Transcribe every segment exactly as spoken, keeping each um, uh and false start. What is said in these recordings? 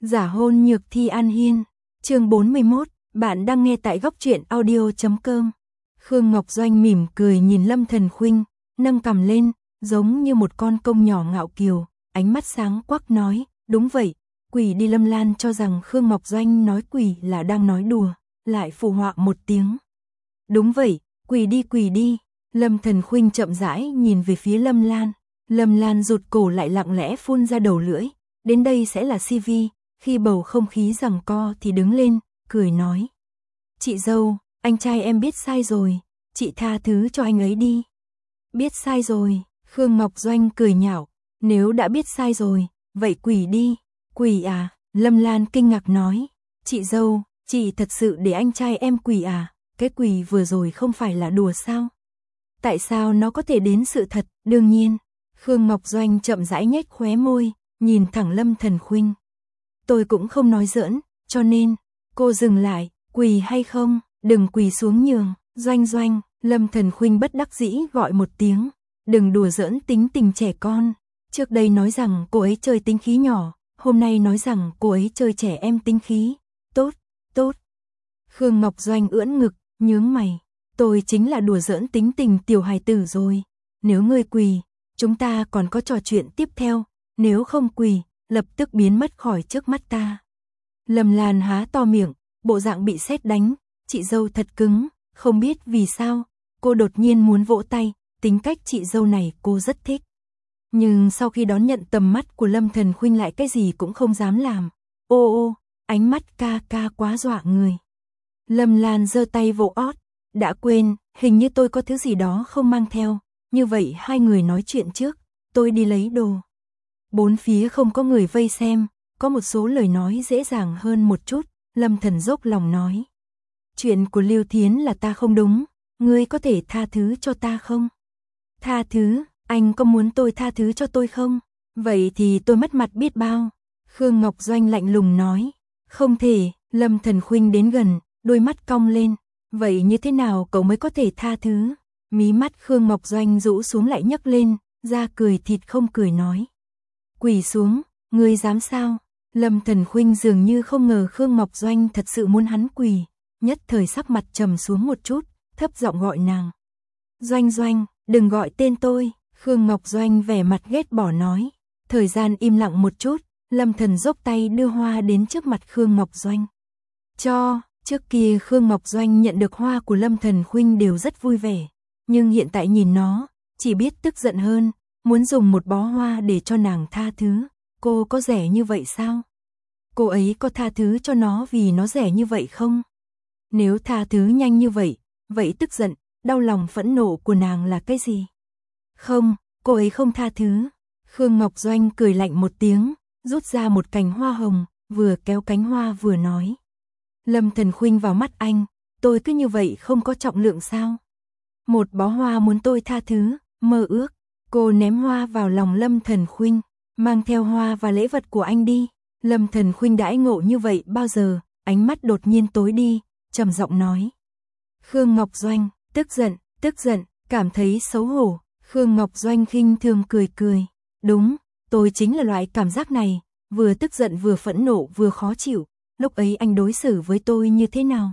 Giả hôn nhược thi An Hiên, chương bốn mươi mốt, bạn đang nghe tại góc truyện audio chấm com. Khương Ngọc Doanh mỉm cười nhìn Lâm Thần Khuynh, nâng cằm lên, giống như một con công nhỏ ngạo kiều, ánh mắt sáng quắc nói, đúng vậy, quỷ đi. Lâm Lan cho rằng Khương Ngọc Doanh nói quỷ là đang nói đùa, lại phụ họa một tiếng. Đúng vậy, quỷ đi quỷ đi. Lâm Thần Khuynh chậm rãi nhìn về phía Lâm Lan, Lâm Lan rụt cổ lại lặng lẽ phun ra đầu lưỡi, đến đây sẽ là xê vê. Khi bầu không khí giằng co thì đứng lên, cười nói. Chị dâu, anh trai em biết sai rồi, chị tha thứ cho anh ấy đi. Biết sai rồi, Khương Ngọc Doanh cười nhạo, nếu đã biết sai rồi, vậy quỷ đi. Quỷ à? Lâm Lan kinh ngạc nói, chị dâu, chị thật sự để anh trai em quỷ à? Cái quỷ vừa rồi không phải là đùa sao? Tại sao nó có thể đến sự thật? Đương nhiên. Khương Ngọc Doanh chậm rãi nhếch khóe môi, nhìn thẳng Lâm Thần Khuynh. Tôi cũng không nói giỡn, cho nên, cô dừng lại, quỳ hay không, đừng quỳ xuống nhường. Doanh Doanh, Lâm Thần Khuynh bất đắc dĩ gọi một tiếng, đừng đùa giỡn tính tình trẻ con. Trước đây nói rằng cô ấy chơi tính khí nhỏ, hôm nay nói rằng cô ấy chơi trẻ em tính khí. Tốt, tốt. Khương Ngọc Doanh ưỡn ngực, nhướng mày, tôi chính là đùa giỡn tính tình tiểu hài tử rồi. Nếu ngươi quỳ, chúng ta còn có trò chuyện tiếp theo, nếu không quỳ, lập tức biến mất khỏi trước mắt ta. Lâm Lan há to miệng, bộ dạng bị sét đánh, chị dâu thật cứng, không biết vì sao, cô đột nhiên muốn vỗ tay, tính cách chị dâu này cô rất thích. Nhưng sau khi đón nhận tầm mắt của Lâm Thần Khuynh lại cái gì cũng không dám làm. Ô ô, ánh mắt ca ca quá dọa người. Lâm Lan giơ tay vỗ ót, đã quên, hình như tôi có thứ gì đó không mang theo, như vậy hai người nói chuyện trước, tôi đi lấy đồ. Bốn phía không có người vây xem, có một số lời nói dễ dàng hơn một chút, Lâm Thần dốc lòng nói. Chuyện của Lưu Thiến là ta không đúng, ngươi có thể tha thứ cho ta không? Tha thứ, anh có muốn tôi tha thứ cho tôi không? Vậy thì tôi mất mặt biết bao. Khương Ngọc Doanh lạnh lùng nói. Không thể, Lâm Thần Khuynh đến gần, đôi mắt cong lên. Vậy như thế nào cậu mới có thể tha thứ? Mí mắt Khương Ngọc Doanh rũ xuống lại nhấc lên, ra cười thịt không cười nói. Quỳ xuống, ngươi dám sao? Lâm Thần Khuynh dường như không ngờ Khương Ngọc Doanh thật sự muốn hắn quỳ, nhất thời sắc mặt trầm xuống một chút, thấp giọng gọi nàng. Doanh Doanh, đừng gọi tên tôi. Khương Ngọc Doanh vẻ mặt ghét bỏ nói. Thời gian im lặng một chút, Lâm Thần dốc tay đưa hoa đến trước mặt Khương Ngọc Doanh. Cho, trước kia Khương Ngọc Doanh nhận được hoa của Lâm Thần Khuynh đều rất vui vẻ, nhưng hiện tại nhìn nó, chỉ biết tức giận hơn, muốn dùng một bó hoa để cho nàng tha thứ. Cô có rẻ như vậy sao? Cô ấy có tha thứ cho nó vì nó rẻ như vậy không? Nếu tha thứ nhanh như vậy, vậy tức giận, đau lòng phẫn nộ của nàng là cái gì? Không, cô ấy không tha thứ. Khương Ngọc Doanh cười lạnh một tiếng, rút ra một cành hoa hồng, vừa kéo cánh hoa vừa nói. Lâm Thần Khuynh vào mắt anh, tôi cứ như vậy không có trọng lượng sao? Một bó hoa muốn tôi tha thứ, mơ ước. Cô ném hoa vào lòng Lâm Thần Khuynh, mang theo hoa và lễ vật của anh đi. Lâm Thần Khuynh đãi ngộ như vậy bao giờ, ánh mắt đột nhiên tối đi, trầm giọng nói. Khương Ngọc Doanh, tức giận, tức giận, cảm thấy xấu hổ. Khương Ngọc Doanh khinh thường cười cười. Đúng, tôi chính là loại cảm giác này, vừa tức giận vừa phẫn nộ vừa khó chịu. Lúc ấy anh đối xử với tôi như thế nào?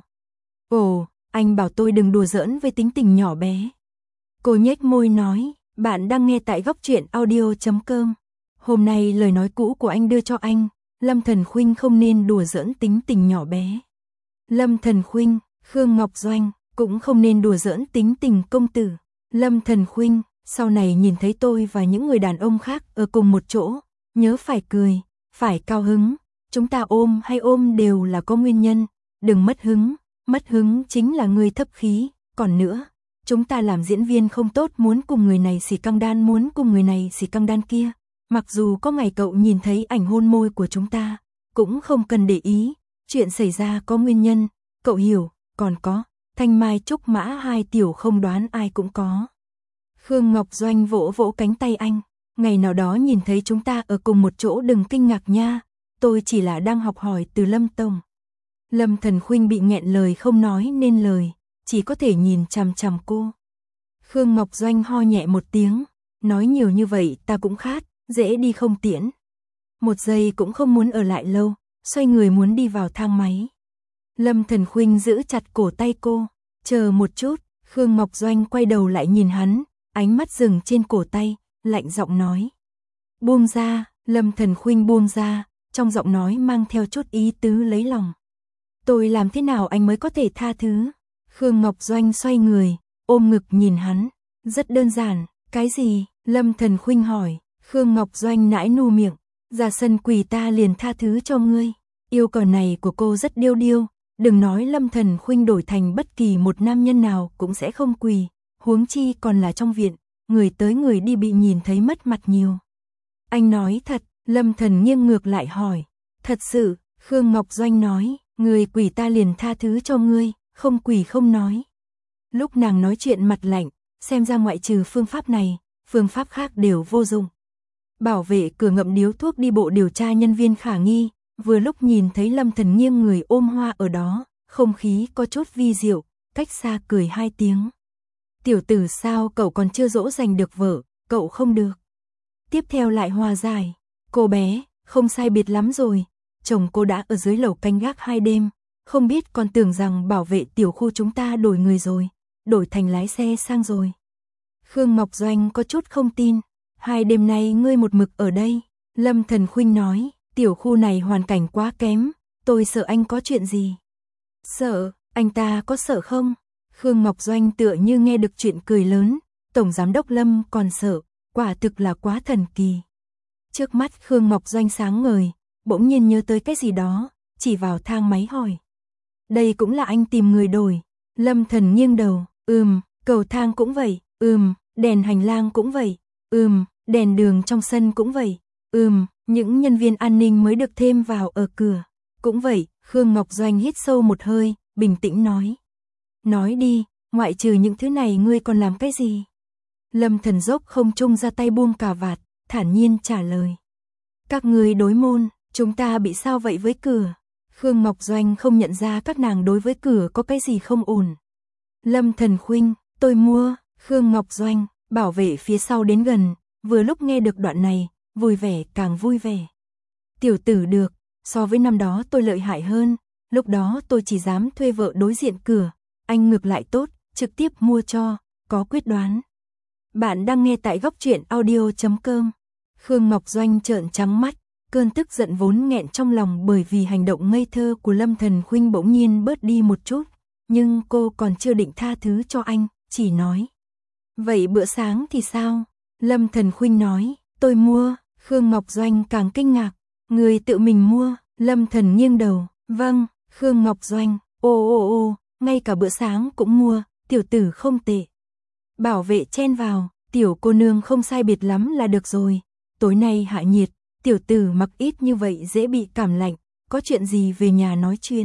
Ồ, anh bảo tôi đừng đùa giỡn với tính tình nhỏ bé. Cô nhếch môi nói, bạn đang nghe tại góc truyện audio chấm com. Hôm nay lời nói cũ của anh đưa cho anh, Lâm Thần Khuynh không nên đùa giỡn tính tình nhỏ bé. Lâm Thần Khuynh, Khương Ngọc Doanh, cũng không nên đùa giỡn tính tình công tử. Lâm Thần Khuynh, sau này nhìn thấy tôi và những người đàn ông khác ở cùng một chỗ, nhớ phải cười, phải cao hứng. Chúng ta ôm hay ôm đều là có nguyên nhân, đừng mất hứng, mất hứng chính là người thấp khí. Còn nữa, chúng ta làm diễn viên không tốt, muốn cùng người này xì căng đan, muốn cùng người này xì căng đan kia. Mặc dù có ngày cậu nhìn thấy ảnh hôn môi của chúng ta, cũng không cần để ý, chuyện xảy ra có nguyên nhân, cậu hiểu. Còn có, thanh mai trúc mã hai tiểu không đoán ai cũng có. Khương Ngọc Doanh vỗ vỗ cánh tay anh, ngày nào đó nhìn thấy chúng ta ở cùng một chỗ đừng kinh ngạc nha, tôi chỉ là đang học hỏi từ Lâm Tổng. Lâm Thần Khuynh bị nghẹn lời không nói nên lời, chỉ có thể nhìn chằm chằm cô. Khương Ngọc Doanh ho nhẹ một tiếng, nói nhiều như vậy ta cũng khát, dễ đi không tiễn. Một giây cũng không muốn ở lại lâu, xoay người muốn đi vào thang máy. Lâm Thần Khuynh giữ chặt cổ tay cô, chờ một chút. Khương Ngọc Doanh quay đầu lại nhìn hắn, ánh mắt dừng trên cổ tay, lạnh giọng nói. Buông ra. Lâm Thần Khuynh buông ra, trong giọng nói mang theo chút ý tứ lấy lòng. Tôi làm thế nào anh mới có thể tha thứ? Khương Ngọc Doanh xoay người, ôm ngực nhìn hắn. Rất đơn giản. Cái gì? Lâm Thần Khuynh hỏi. Khương Ngọc Doanh nãi nu miệng. Ra sân quỳ ta liền tha thứ cho ngươi. Yêu cầu này của cô rất điêu điêu. Đừng nói Lâm Thần Khuynh đổi thành bất kỳ một nam nhân nào cũng sẽ không quỳ. Huống chi còn là trong viện. Người tới người đi bị nhìn thấy mất mặt nhiều. Anh nói thật. Lâm Thần nghiêng ngược lại hỏi. Thật sự. Khương Ngọc Doanh nói. Người quỳ ta liền tha thứ cho ngươi. Không quỳ không nói. Lúc nàng nói chuyện mặt lạnh. Xem ra ngoại trừ phương pháp này, phương pháp khác đều vô dụng. Bảo vệ cửa ngậm điếu thuốc đi bộ điều tra nhân viên khả nghi, vừa lúc nhìn thấy Lâm Thần nghiêng người ôm hoa ở đó, không khí có chút vi diệu, cách xa cười hai tiếng. Tiểu tử sao cậu còn chưa dỗ dành được vợ, cậu không được. Tiếp theo lại hòa giải, cô bé, không sai biệt lắm rồi, chồng cô đã ở dưới lầu canh gác hai đêm, không biết còn tưởng rằng bảo vệ tiểu khu chúng ta đổi người rồi. Đổi thành lái xe sang rồi. Khương Ngọc Doanh có chút không tin. Hai đêm nay ngươi một mực ở đây. Lâm Thần Khuynh nói. Tiểu khu này hoàn cảnh quá kém. Tôi sợ anh có chuyện gì. Sợ, anh ta có sợ không? Khương Ngọc Doanh tựa như nghe được chuyện cười lớn. Tổng giám đốc Lâm còn sợ. Quả thực là quá thần kỳ. Trước mắt Khương Ngọc Doanh sáng ngời. Bỗng nhiên nhớ tới cái gì đó. Chỉ vào thang máy hỏi. Đây cũng là anh tìm người đổi. Lâm Thần nghiêng đầu. Ừm, cầu thang cũng vậy, ừm, đèn hành lang cũng vậy, ừm, đèn đường trong sân cũng vậy, ừm, những nhân viên an ninh mới được thêm vào ở cửa. Cũng vậy. Khương Ngọc Doanh hít sâu một hơi, bình tĩnh nói. Nói đi, ngoại trừ những thứ này ngươi còn làm cái gì? Lâm Thần dốc không trung ra tay buông cà vạt, thản nhiên trả lời. Các ngươi đối môn, chúng ta bị sao vậy với cửa? Khương Ngọc Doanh không nhận ra các nàng đối với cửa có cái gì không ổn. Lâm Thần Khuynh, tôi mua. Khương Ngọc Doanh, bảo vệ phía sau đến gần, vừa lúc nghe được đoạn này, vui vẻ càng vui vẻ. Tiểu tử được, so với năm đó tôi lợi hại hơn, lúc đó tôi chỉ dám thuê vợ đối diện cửa, anh ngược lại tốt, trực tiếp mua cho, có quyết đoán. Bạn đang nghe tại góc truyện audio chấm com. Khương Ngọc Doanh trợn trắng mắt, cơn tức giận vốn nghẹn trong lòng bởi vì hành động ngây thơ của Lâm Thần Khuynh bỗng nhiên bớt đi một chút. Nhưng cô còn chưa định tha thứ cho anh, chỉ nói. Vậy bữa sáng thì sao? Lâm Thần Khuynh nói, tôi mua. Khương Ngọc Doanh càng kinh ngạc. Người tự mình mua. Lâm Thần nghiêng đầu. Vâng. Khương Ngọc Doanh, ô ô ô, ngay cả bữa sáng cũng mua, tiểu tử không tệ. Bảo vệ chen vào, tiểu cô nương không sai biệt lắm là được rồi. Tối nay hạ nhiệt, tiểu tử mặc ít như vậy dễ bị cảm lạnh, có chuyện gì về nhà nói chuyện.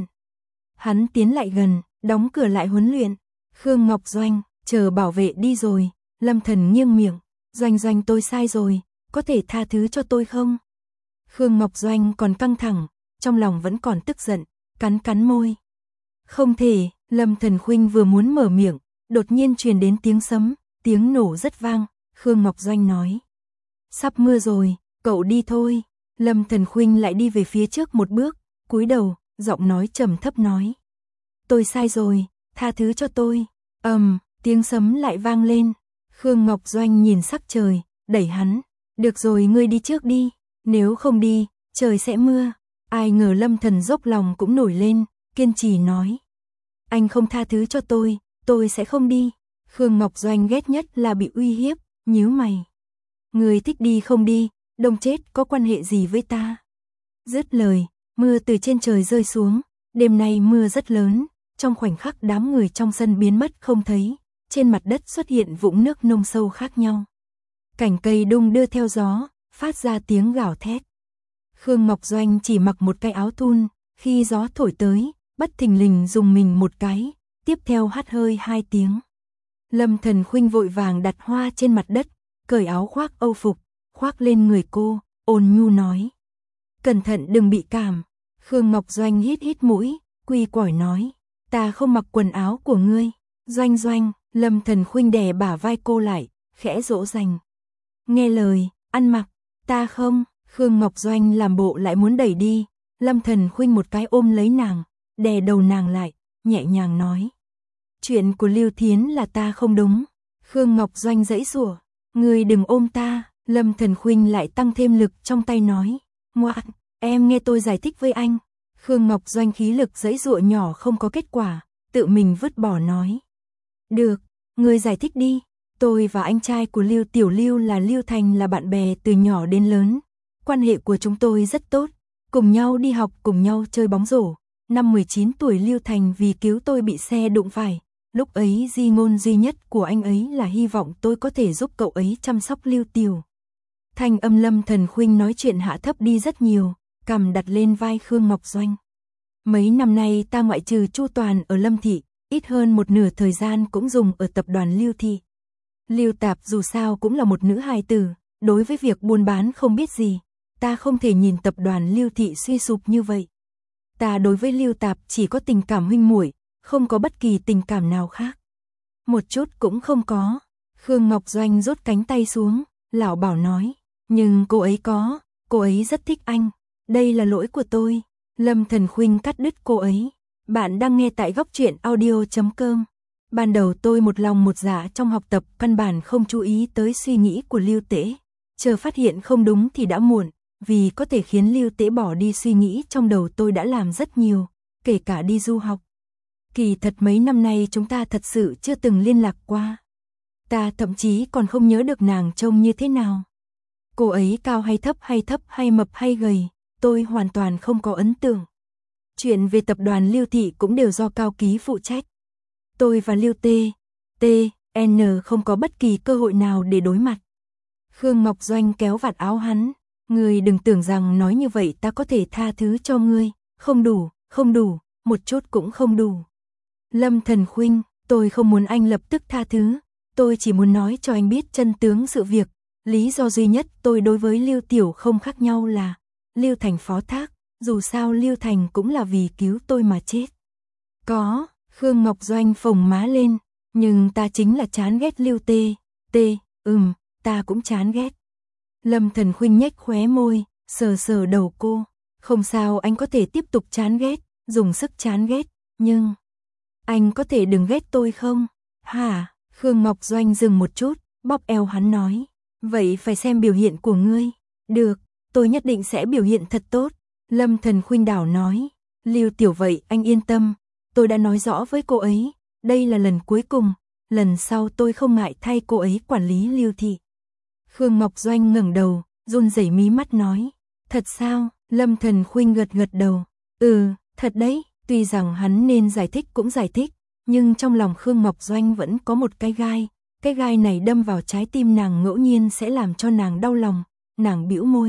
Hắn tiến lại gần. Đóng cửa lại huấn luyện. Khương Ngọc Doanh, chờ bảo vệ đi rồi. Lâm Thần nghiêng miệng. Doanh Doanh tôi sai rồi, có thể tha thứ cho tôi không? Khương Ngọc Doanh còn căng thẳng, trong lòng vẫn còn tức giận, cắn cắn môi. Không thể. Lâm Thần Khuynh vừa muốn mở miệng, đột nhiên truyền đến tiếng sấm, tiếng nổ rất vang. Khương Ngọc Doanh nói. Sắp mưa rồi, cậu đi thôi. Lâm Thần Khuynh lại đi về phía trước một bước, cúi đầu, giọng nói trầm thấp nói. Tôi sai rồi, tha thứ cho tôi. Ầm, um, tiếng sấm lại vang lên. Khương Ngọc Doanh nhìn sắc trời, đẩy hắn. Được rồi ngươi đi trước đi, nếu không đi, trời sẽ mưa. Ai ngờ Lâm Thần dốc lòng cũng nổi lên, kiên trì nói. Anh không tha thứ cho tôi, tôi sẽ không đi. Khương Ngọc Doanh ghét nhất là bị uy hiếp, nhíu mày. Người thích đi không đi, đông chết có quan hệ gì với ta? Dứt lời, mưa từ trên trời rơi xuống, đêm nay mưa rất lớn. Trong khoảnh khắc đám người trong sân biến mất không thấy, trên mặt đất xuất hiện vũng nước nông sâu khác nhau. Cành cây đung đưa theo gió, phát ra tiếng gào thét. Khương Ngọc Doanh chỉ mặc một cái áo thun, khi gió thổi tới, bất thình lình dùng mình một cái, tiếp theo hắt hơi hai tiếng. Lâm Thần Khuynh vội vàng đặt hoa trên mặt đất, cởi áo khoác âu phục, khoác lên người cô, ôn nhu nói. Cẩn thận đừng bị cảm. Khương Ngọc Doanh hít hít mũi, quy quỏi nói. Ta không mặc quần áo của ngươi. Doanh Doanh, Lâm Thần Khuynh đè bả vai cô lại, khẽ dỗ dành. Nghe lời, ăn mặc, ta không. Khương Ngọc Doanh làm bộ lại muốn đẩy đi, Lâm Thần Khuynh một cái ôm lấy nàng, đè đầu nàng lại, nhẹ nhàng nói. Chuyện của Lưu Thiến là ta không đúng. Khương Ngọc Doanh giãy giụa, ngươi đừng ôm ta. Lâm Thần Khuynh lại tăng thêm lực trong tay nói. Ngoan, em nghe tôi giải thích với anh. Khương Ngọc Doanh khí lực giãy giụa nhỏ không có kết quả, tự mình vứt bỏ nói. Được, ngươi giải thích đi. Tôi và anh trai của Lưu Tiểu Lưu là Lưu Thành là bạn bè từ nhỏ đến lớn. Quan hệ của chúng tôi rất tốt, cùng nhau đi học, cùng nhau chơi bóng rổ. Năm mười chín tuổi Lưu Thành vì cứu tôi bị xe đụng phải. Lúc ấy di ngôn duy nhất của anh ấy là hy vọng tôi có thể giúp cậu ấy chăm sóc Lưu Tiểu. Thanh âm Lâm Thần Khuynh nói chuyện hạ thấp đi rất nhiều, cằm đặt lên vai Khương Ngọc Doanh. Mấy năm nay ta ngoại trừ chu toàn ở Lâm Thị, ít hơn một nửa thời gian cũng dùng ở tập đoàn Lưu Thị. Lưu Tạp dù sao cũng là một nữ hài tử, đối với việc buôn bán không biết gì, ta không thể nhìn tập đoàn Lưu Thị suy sụp như vậy. Ta đối với Lưu Tạp chỉ có tình cảm huynh muội, không có bất kỳ tình cảm nào khác. Một chút cũng không có. Khương Ngọc Doanh rút cánh tay xuống, lão bảo nói, nhưng cô ấy có, cô ấy rất thích anh. Đây là lỗi của tôi. Lâm Thần Khuynh cắt đứt cô ấy. Bạn đang nghe tại góc truyện audio chấm com. Ban đầu tôi một lòng một dạ trong học tập, căn bản không chú ý tới suy nghĩ của Lưu Tễ. Chờ phát hiện không đúng thì đã muộn, vì có thể khiến Lưu Tễ bỏ đi suy nghĩ trong đầu tôi đã làm rất nhiều, kể cả đi du học. Kỳ thật mấy năm nay chúng ta thật sự chưa từng liên lạc qua. Ta thậm chí còn không nhớ được nàng trông như thế nào. Cô ấy cao hay thấp hay thấp hay mập hay gầy, tôi hoàn toàn không có ấn tượng. Chuyện về tập đoàn Lưu Thị cũng đều do Cao Ký phụ trách. Tôi và Lưu T, T, N không có bất kỳ cơ hội nào để đối mặt. Khương Ngọc Doanh kéo vạt áo hắn. Ngươi đừng tưởng rằng nói như vậy ta có thể tha thứ cho ngươi. Không đủ, không đủ, một chút cũng không đủ. Lâm Thần Khuynh, tôi không muốn anh lập tức tha thứ. Tôi chỉ muốn nói cho anh biết chân tướng sự việc. Lý do duy nhất tôi đối với Lưu Tiểu không khác nhau là Lưu Thành phó thác. Dù sao Lưu Thành cũng là vì cứu tôi mà chết. Có, Khương Ngọc Doanh phồng má lên. Nhưng ta chính là chán ghét Lưu T, T, ừm, ta cũng chán ghét. Lâm Thần Khuynh nhếch khóe môi, sờ sờ đầu cô. Không sao, anh có thể tiếp tục chán ghét, dùng sức chán ghét, nhưng... Anh có thể đừng ghét tôi không? Hả? Khương Ngọc Doanh dừng một chút, bóp eo hắn nói. Vậy phải xem biểu hiện của ngươi. Được, tôi nhất định sẽ biểu hiện thật tốt. Lâm Thần Khuynh đảo nói. Lưu Tiểu vậy anh yên tâm. Tôi đã nói rõ với cô ấy. Đây là lần cuối cùng. Lần sau tôi không ngại thay cô ấy quản lý Lưu Thị. Khương Ngọc Doanh ngẩng đầu, run rẩy mí mắt nói. Thật sao? Lâm Thần Khuynh gật gật đầu. Ừ, thật đấy. Tuy rằng hắn nên giải thích cũng giải thích, nhưng trong lòng Khương Ngọc Doanh vẫn có một cái gai. Cái gai này đâm vào trái tim nàng ngẫu nhiên sẽ làm cho nàng đau lòng. Nàng bĩu môi.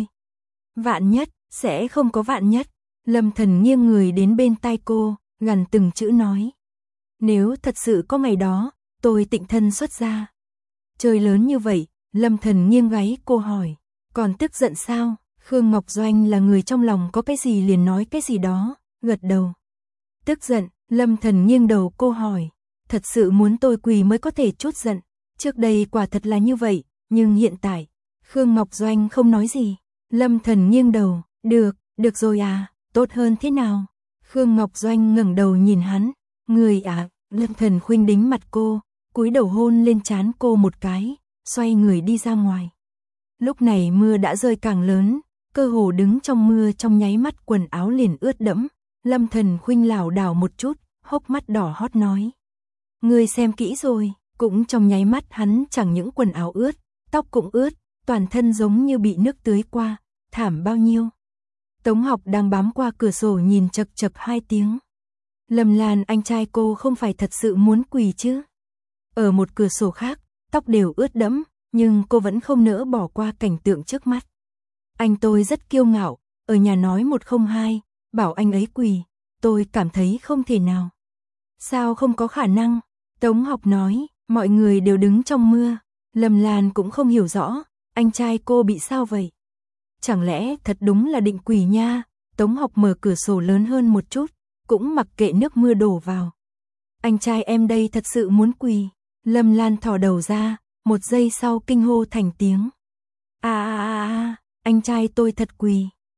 Vạn nhất, sẽ không có vạn nhất. Lâm Thần nghiêng người đến bên tai cô, gằn từng chữ nói. Nếu thật sự có ngày đó, tôi tịnh thân xuất gia. Trời lớn như vậy, Lâm Thần nghiêng gáy cô hỏi. Còn tức giận sao? Khương Ngọc Doanh là người trong lòng có cái gì liền nói cái gì đó, gật đầu. Tức giận, Lâm Thần nghiêng đầu cô hỏi. Thật sự muốn tôi quỳ mới có thể trút giận. Trước đây quả thật là như vậy, nhưng hiện tại, Khương Ngọc Doanh không nói gì. Lâm Thần nghiêng đầu, được, được rồi à, tốt hơn thế nào? Khương Ngọc Doanh ngẩng đầu nhìn hắn, người à, Lâm Thần Khuynh đính mặt cô, cúi đầu hôn lên trán cô một cái, xoay người đi ra ngoài. Lúc này mưa đã rơi càng lớn, cơ hồ đứng trong mưa trong nháy mắt quần áo liền ướt đẫm. Lâm Thần Khuynh lảo đảo một chút, hốc mắt đỏ hót nói. Ngươi xem kỹ rồi, cũng trong nháy mắt hắn chẳng những quần áo ướt, tóc cũng ướt, toàn thân giống như bị nước tưới qua, thảm bao nhiêu. Tống Học đang bám qua cửa sổ nhìn chật chật hai tiếng. Lâm Lan anh trai cô không phải thật sự muốn quỳ chứ. Ở một cửa sổ khác, tóc đều ướt đẫm, nhưng cô vẫn không nỡ bỏ qua cảnh tượng trước mắt. Anh tôi rất kiêu ngạo, ở nhà nói một không hai. Bảo anh ấy quỳ, tôi cảm thấy không thể nào. Sao không có khả năng? Tống Học nói, mọi người đều đứng trong mưa. Lâm Lan cũng không hiểu rõ, anh trai cô bị sao vậy? Chẳng lẽ thật đúng là định quỳ nha? Tống Học mở cửa sổ lớn hơn một chút, cũng mặc kệ nước mưa đổ vào. Anh trai em đây thật sự muốn quỳ. Lâm Lan thò đầu ra, một giây sau kinh hô thành tiếng. À à à à, anh trai tôi thật quỳ.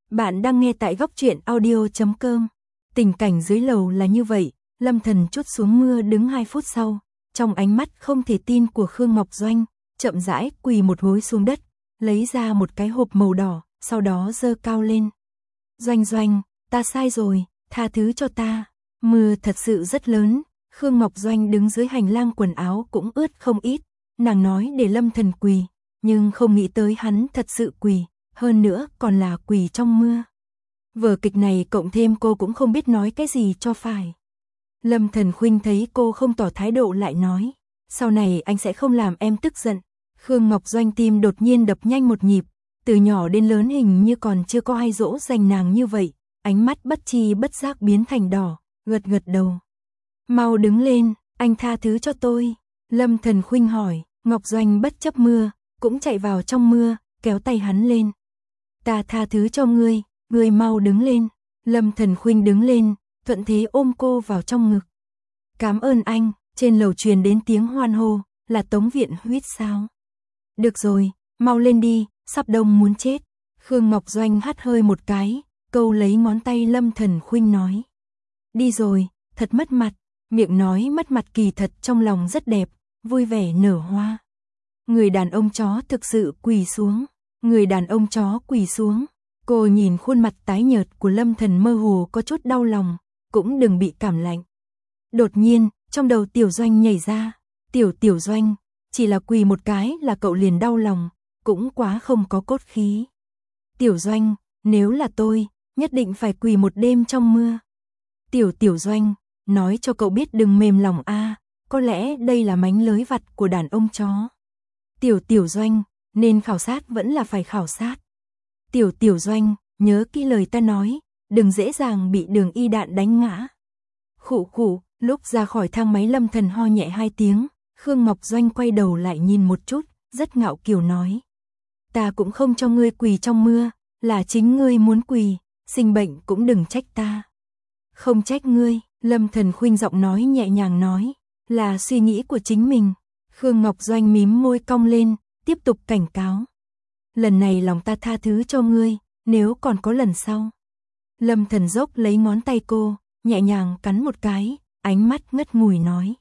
Bạn đang nghe tại góc truyện audio chấm com. Tình cảnh dưới lầu là như vậy, Lâm Thần trút xuống mưa đứng hai phút sau, trong ánh mắt không thể tin của Khương Ngọc Doanh, chậm rãi quỳ một gối xuống đất, lấy ra một cái hộp màu đỏ, sau đó giơ cao lên. Doanh Doanh, ta sai rồi, tha thứ cho ta. Mưa thật sự rất lớn, Khương Ngọc Doanh đứng dưới hành lang quần áo cũng ướt không ít, nàng nói để Lâm Thần quỳ, nhưng không nghĩ tới hắn thật sự quỳ, hơn nữa còn là quỳ trong mưa. Vở kịch này cộng thêm cô cũng không biết nói cái gì cho phải. Lâm Thần Khuynh thấy cô không tỏ thái độ lại nói, sau này anh sẽ không làm em tức giận. Khương Ngọc Doanh tim đột nhiên đập nhanh một nhịp, từ nhỏ đến lớn hình như còn chưa có ai dỗ dành nàng như vậy, ánh mắt bất chi bất giác biến thành đỏ, gật gật đầu. Mau đứng lên, anh tha thứ cho tôi. Lâm Thần Khuynh hỏi, Ngọc Doanh bất chấp mưa, cũng chạy vào trong mưa, kéo tay hắn lên. Ta tha thứ cho ngươi, ngươi mau đứng lên. Lâm Thần Khuynh đứng lên, thuận thế ôm cô vào trong ngực. Cảm ơn anh, trên lầu truyền đến tiếng hoan hô, là Tống Viện Huyết sao? Được rồi, mau lên đi, sắp đông muốn chết. Khương Ngọc Doanh hắt hơi một cái, câu lấy ngón tay Lâm Thần Khuynh nói. Đi rồi, thật mất mặt, miệng nói mất mặt kỳ thật trong lòng rất đẹp, vui vẻ nở hoa. Người đàn ông chó thực sự quỳ xuống, người đàn ông chó quỳ xuống. Cô nhìn khuôn mặt tái nhợt của Lâm Thần mơ hồ có chút đau lòng, cũng đừng bị cảm lạnh. Đột nhiên, trong đầu Tiểu Doanh nhảy ra, Tiểu Tiểu Doanh, chỉ là quỳ một cái là cậu liền đau lòng, cũng quá không có cốt khí. Tiểu Doanh, nếu là tôi, nhất định phải quỳ một đêm trong mưa. Tiểu Tiểu Doanh, nói cho cậu biết đừng mềm lòng a, có lẽ đây là mánh lới vặt của đàn ông chó. Tiểu Tiểu Doanh, nên khảo sát vẫn là phải khảo sát. Tiểu Tiểu Doanh, nhớ kỹ lời ta nói, đừng dễ dàng bị Đường Y đạn đánh ngã. Khụ khụ, lúc ra khỏi thang máy Lâm Thần ho nhẹ hai tiếng, Khương Ngọc Doanh quay đầu lại nhìn một chút, rất ngạo kiều nói. Ta cũng không cho ngươi quỳ trong mưa, là chính ngươi muốn quỳ, sinh bệnh cũng đừng trách ta. Không trách ngươi, Lâm Thần Khuynh giọng nói nhẹ nhàng nói, là suy nghĩ của chính mình. Khương Ngọc Doanh mím môi cong lên, tiếp tục cảnh cáo. Lần này lòng ta tha thứ cho ngươi, nếu còn có lần sau. Lâm Thần dốc lấy ngón tay cô, nhẹ nhàng cắn một cái, ánh mắt ngất ngùi nói.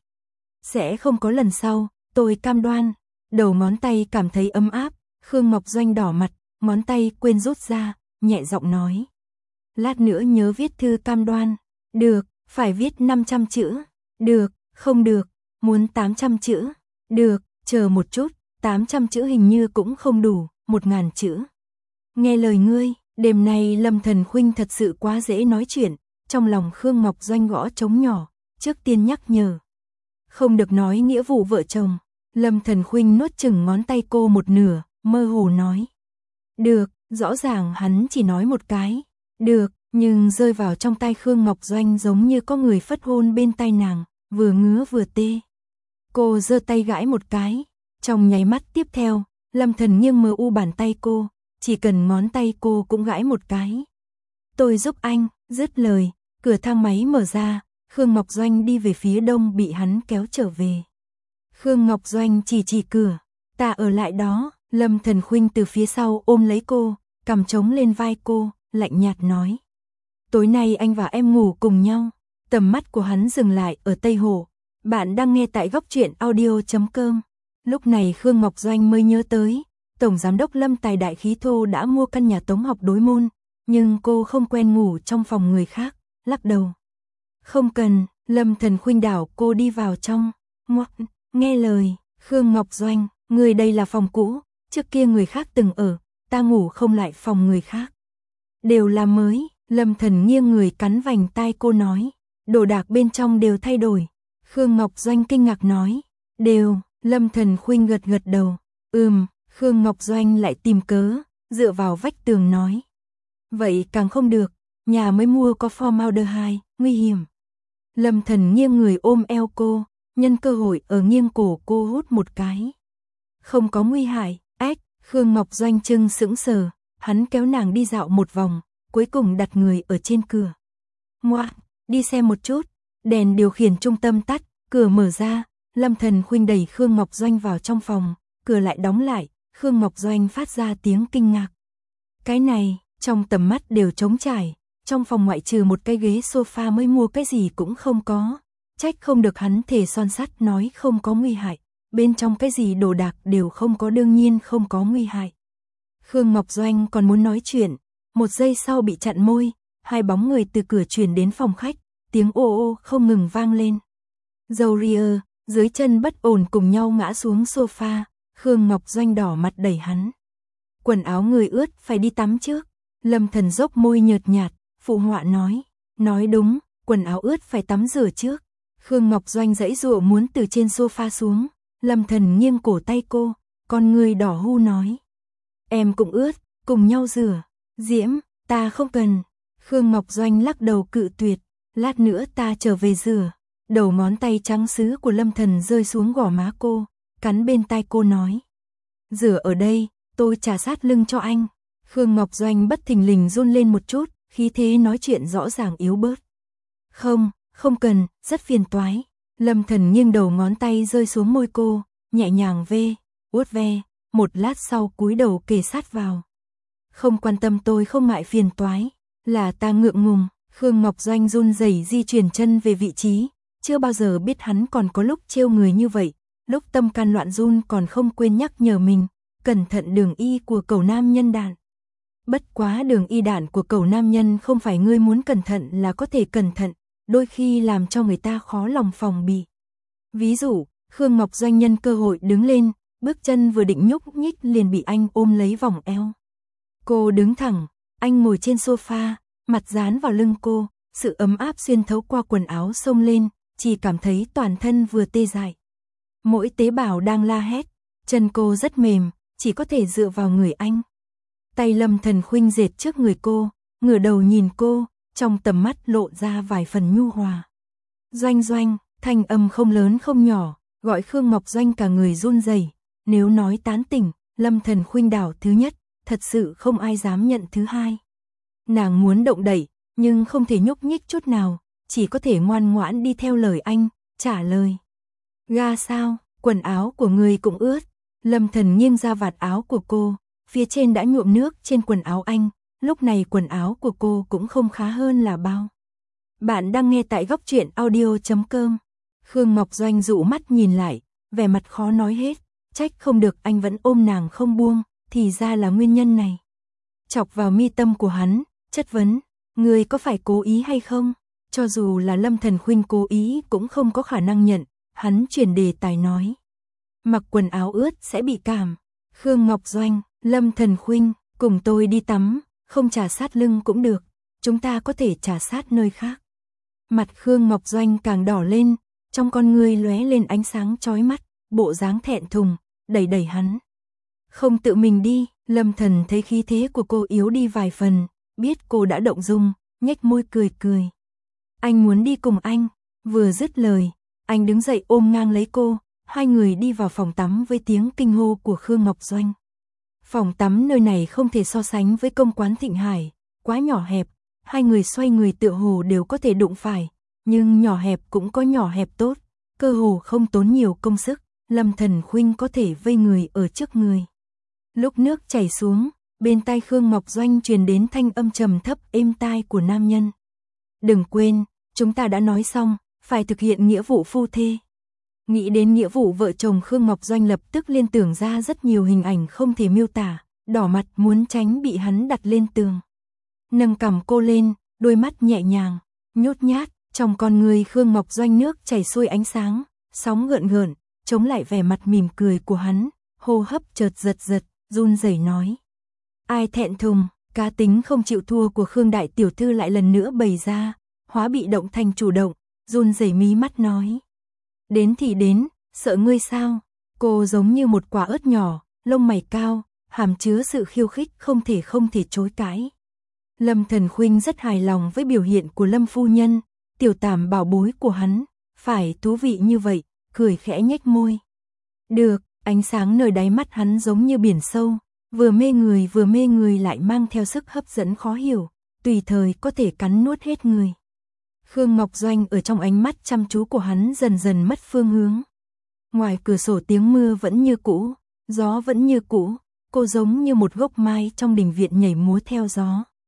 Sẽ không có lần sau, tôi cam đoan. Đầu ngón tay cảm thấy ấm áp, Khương Ngọc Doanh đỏ mặt, ngón tay quên rút ra, nhẹ giọng nói. Lát nữa nhớ viết thư cam đoan. Được, phải viết năm trăm chữ. Được, không được, muốn tám trăm chữ. Được, chờ một chút, tám trăm chữ hình như cũng không đủ, một ngàn chữ. Nghe lời ngươi, đêm nay Lâm Thần Khuynh thật sự quá dễ nói chuyện, trong lòng Khương Ngọc Doanh gõ trống nhỏ, trước tiên nhắc nhở. Không được nói nghĩa vụ vợ chồng. Lâm Thần Khuynh nuốt chửng ngón tay cô một nửa, mơ hồ nói. Được, rõ ràng hắn chỉ nói một cái. Được, nhưng rơi vào trong tay Khương Ngọc Doanh giống như có người phất hôn bên tai nàng, vừa ngứa vừa tê. Cô giơ tay gãi một cái, trong nháy mắt tiếp theo, Lâm Thần nghiêng mờ u bàn tay cô, chỉ cần ngón tay cô cũng gãi một cái. Tôi giúp anh, dứt lời, cửa thang máy mở ra, Khương Ngọc Doanh đi về phía đông bị hắn kéo trở về. Khương Ngọc Doanh chỉ chỉ cửa, ta ở lại đó. Lâm Thần Khuynh từ phía sau ôm lấy cô, cầm trống lên vai cô, lạnh nhạt nói. Tối nay anh và em ngủ cùng nhau. Tầm mắt của hắn dừng lại ở Tây Hồ. Bạn đang nghe tại góc truyện audio chấm com. Lúc này Khương Ngọc Doanh mới nhớ tới, Tổng Giám đốc Lâm Tài Đại Khí Thô đã mua căn nhà Tống học đối môn, nhưng cô không quen ngủ trong phòng người khác, lắc đầu. Không cần, Lâm Thần Khuynh đảo cô đi vào trong. Ngoắc, nghe lời, Khương Ngọc Doanh, người đây là phòng cũ, trước kia người khác từng ở, ta ngủ không lại phòng người khác. Đều là mới, Lâm Thần nghiêng người cắn vành tai cô nói, đồ đạc bên trong đều thay đổi. Khương Ngọc Doanh kinh ngạc nói, đều, Lâm Thần Khuynh gật gật đầu, ừm, Khương Ngọc Doanh lại tìm cớ, dựa vào vách tường nói. Vậy càng không được, nhà mới mua có formaldehyde, nguy hiểm. Lâm Thần nghiêng người ôm eo cô, nhân cơ hội ở nghiêng cổ cô hút một cái. Không có nguy hại, ách, Khương Ngọc Doanh trưng sững sờ, hắn kéo nàng đi dạo một vòng, cuối cùng đặt người ở trên cửa. Ngoa, đi xem một chút, đèn điều khiển trung tâm tắt, cửa mở ra, Lâm Thần Khuynh đẩy Khương Ngọc Doanh vào trong phòng, cửa lại đóng lại, Khương Ngọc Doanh phát ra tiếng kinh ngạc. Cái này, trong tầm mắt đều trống trải, trong phòng ngoại trừ một cái ghế sofa mới mua cái gì cũng không có, trách không được hắn thề son sắt nói không có nguy hại, bên trong cái gì đồ đạc đều không có, đương nhiên không có nguy hại. Khương Ngọc Doanh còn muốn nói chuyện, một giây sau bị chặn môi, hai bóng người từ cửa truyền đến phòng khách, tiếng ô ô không ngừng vang lên. Dâu ria, dưới chân bất ổn cùng nhau ngã xuống sofa, Khương Ngọc Doanh đỏ mặt đẩy hắn. Quần áo người ướt phải đi tắm trước, Lâm Thần dốc môi nhợt nhạt, phụ họa nói, nói đúng, quần áo ướt phải tắm rửa trước. Khương Ngọc Doanh giãy giụa muốn từ trên sofa xuống, Lâm Thần nghiêng cổ tay cô, con người đỏ hu nói. Em cũng ướt, cùng nhau rửa. Diễm, ta không cần. Khương Ngọc Doanh lắc đầu cự tuyệt, lát nữa ta trở về rửa. Đầu ngón tay trắng sứ của Lâm Thần rơi xuống gò má cô, cắn bên tai cô nói. Rửa ở đây, tôi trà sát lưng cho anh. Khương Ngọc Doanh bất thình lình run lên một chút, khí thế nói chuyện rõ ràng yếu bớt. Không, không cần, rất phiền toái. Lâm Thần nghiêng đầu ngón tay rơi xuống môi cô, nhẹ nhàng vê, vuốt ve, một lát sau cúi đầu kề sát vào. Không quan tâm, tôi không ngại phiền toái, là ta ngượng ngùng. Khương Ngọc Doanh run rẩy di chuyển chân về vị trí, chưa bao giờ biết hắn còn có lúc trêu người như vậy, lúc tâm can loạn run còn không quên nhắc nhở mình, cẩn thận đường y của cẩu nam nhân đạn. Bất quá đường y đạn của cẩu nam nhân không phải ngươi muốn cẩn thận là có thể cẩn thận, đôi khi làm cho người ta khó lòng phòng bị. Ví dụ, Khương Ngọc Doanh nhân cơ hội đứng lên, bước chân vừa định nhúc nhích liền bị anh ôm lấy vòng eo. Cô đứng thẳng, anh ngồi trên sofa, mặt dán vào lưng cô, sự ấm áp xuyên thấu qua quần áo xông lên, chỉ cảm thấy toàn thân vừa tê dại. Mỗi tế bào đang la hét, chân cô rất mềm, chỉ có thể dựa vào người anh. Tay Lâm Thần khuynh dệt trước người cô, ngửa đầu nhìn cô, trong tầm mắt lộ ra vài phần nhu hòa. Doanh Doanh, thanh âm không lớn không nhỏ, gọi Khương Ngọc Doanh cả người run rẩy. Nếu nói tán tỉnh, Lâm Thần khuynh đảo thứ nhất, thật sự không ai dám nhận thứ hai. Nàng muốn động đậy, nhưng không thể nhúc nhích chút nào, chỉ có thể ngoan ngoãn đi theo lời anh, trả lời. Ga sao, quần áo của người cũng ướt. Lâm Thần nghiêng ra vạt áo của cô, phía trên đã nhuộm nước trên quần áo anh, lúc này quần áo của cô cũng không khá hơn là bao. Bạn đang nghe tại góc truyện audio chấm com. Khương Ngọc Doanh dụ mắt nhìn lại, vẻ mặt khó nói hết, trách không được anh vẫn ôm nàng không buông, thì ra là nguyên nhân này. Chọc vào mi tâm của hắn, chất vấn, người có phải cố ý hay không? Cho dù là Lâm Thần khuynh cố ý cũng không có khả năng nhận, hắn chuyển đề tài nói. Mặc quần áo ướt sẽ bị cảm. Khương Ngọc Doanh, Lâm Thần khuynh, cùng tôi đi tắm, không trà sát lưng cũng được, chúng ta có thể trà sát nơi khác. Mặt Khương Ngọc Doanh càng đỏ lên, trong con ngươi lóe lên ánh sáng chói mắt, bộ dáng thẹn thùng, đẩy đẩy hắn. Không tự mình đi, Lâm Thần thấy khí thế của cô yếu đi vài phần, biết cô đã động dung, nhếch môi cười cười. Anh muốn đi cùng anh, vừa dứt lời, anh đứng dậy ôm ngang lấy cô, hai người đi vào phòng tắm với tiếng kinh hô của Khương Ngọc Doanh. Phòng tắm nơi này không thể so sánh với công quán Thịnh Hải, quá nhỏ hẹp, hai người xoay người tựa hồ đều có thể đụng phải, nhưng nhỏ hẹp cũng có nhỏ hẹp tốt, cơ hồ không tốn nhiều công sức, Lâm Thần khuynh có thể vây người ở trước người. Lúc nước chảy xuống, bên tai Khương Ngọc Doanh truyền đến thanh âm trầm thấp êm tai của nam nhân. Đừng quên, chúng ta đã nói xong, phải thực hiện nghĩa vụ phu thê. Nghĩ đến nghĩa vụ vợ chồng, Khương Ngọc Doanh lập tức liên tưởng ra rất nhiều hình ảnh không thể miêu tả, đỏ mặt muốn tránh bị hắn đặt lên tường. Nâng cằm cô lên, đôi mắt nhẹ nhàng, nhút nhát, trong con người Khương Ngọc Doanh nước chảy xuôi ánh sáng, sóng gợn gợn, chống lại vẻ mặt mỉm cười của hắn, hô hấp chợt giật giật, run rẩy nói. Ai thẹn thùng, cá tính không chịu thua của Khương đại tiểu thư lại lần nữa bày ra, hóa bị động thành chủ động, run rẩy mí mắt nói. Đến thì đến, sợ ngươi sao? Cô giống như một quả ớt nhỏ, lông mày cao, hàm chứa sự khiêu khích không thể không thể chối cãi. Lâm Thần khuynh rất hài lòng với biểu hiện của Lâm phu nhân, tiểu Tàm bảo bối của hắn, phải thú vị như vậy, cười khẽ nhếch môi. Được, ánh sáng nơi đáy mắt hắn giống như biển sâu, vừa mê người vừa mê người lại mang theo sức hấp dẫn khó hiểu, tùy thời có thể cắn nuốt hết người. Khương Ngọc Doanh ở trong ánh mắt chăm chú của hắn dần dần mất phương hướng. Ngoài cửa sổ tiếng mưa vẫn như cũ, gió vẫn như cũ, cô giống như một gốc mai trong đình viện nhảy múa theo gió.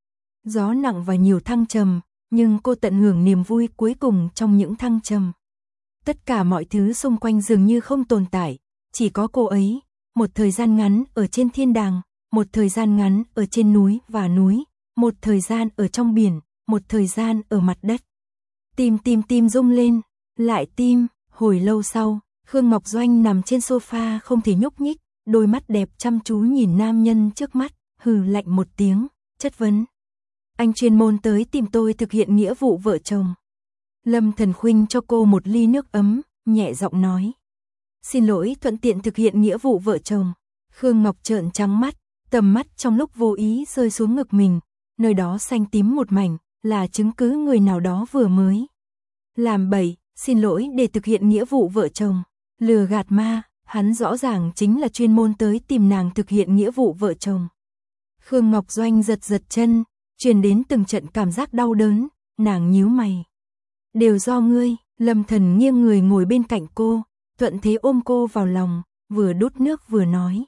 Gió nặng và nhiều thăng trầm, nhưng cô tận hưởng niềm vui cuối cùng trong những thăng trầm. Tất cả mọi thứ xung quanh dường như không tồn tại, chỉ có cô ấy, một thời gian ngắn ở trên thiên đàng, một thời gian ngắn ở trên núi và núi, một thời gian ở trong biển, một thời gian ở mặt đất. Tim tim tim rung lên, lại tim, hồi lâu sau, Khương Ngọc Doanh nằm trên sofa không thể nhúc nhích, đôi mắt đẹp chăm chú nhìn nam nhân trước mắt, hừ lạnh một tiếng, chất vấn. Anh chuyên môn tới tìm tôi thực hiện nghĩa vụ vợ chồng. Lâm Thần Khuynh cho cô một ly nước ấm, nhẹ giọng nói. Xin lỗi, thuận tiện thực hiện nghĩa vụ vợ chồng. Khương Ngọc trợn trắng mắt, tầm mắt trong lúc vô ý rơi xuống ngực mình, nơi đó xanh tím một mảnh, là chứng cứ người nào đó vừa mới làm bậy, xin lỗi để thực hiện nghĩa vụ vợ chồng. Lừa gạt ma, hắn rõ ràng chính là chuyên môn tới tìm nàng thực hiện nghĩa vụ vợ chồng. Khương Ngọc Doanh giật giật chân, truyền đến từng trận cảm giác đau đớn, nàng nhíu mày. Đều do ngươi. Lâm Thần nghiêng người ngồi bên cạnh cô, thuận thế ôm cô vào lòng, vừa đút nước vừa nói.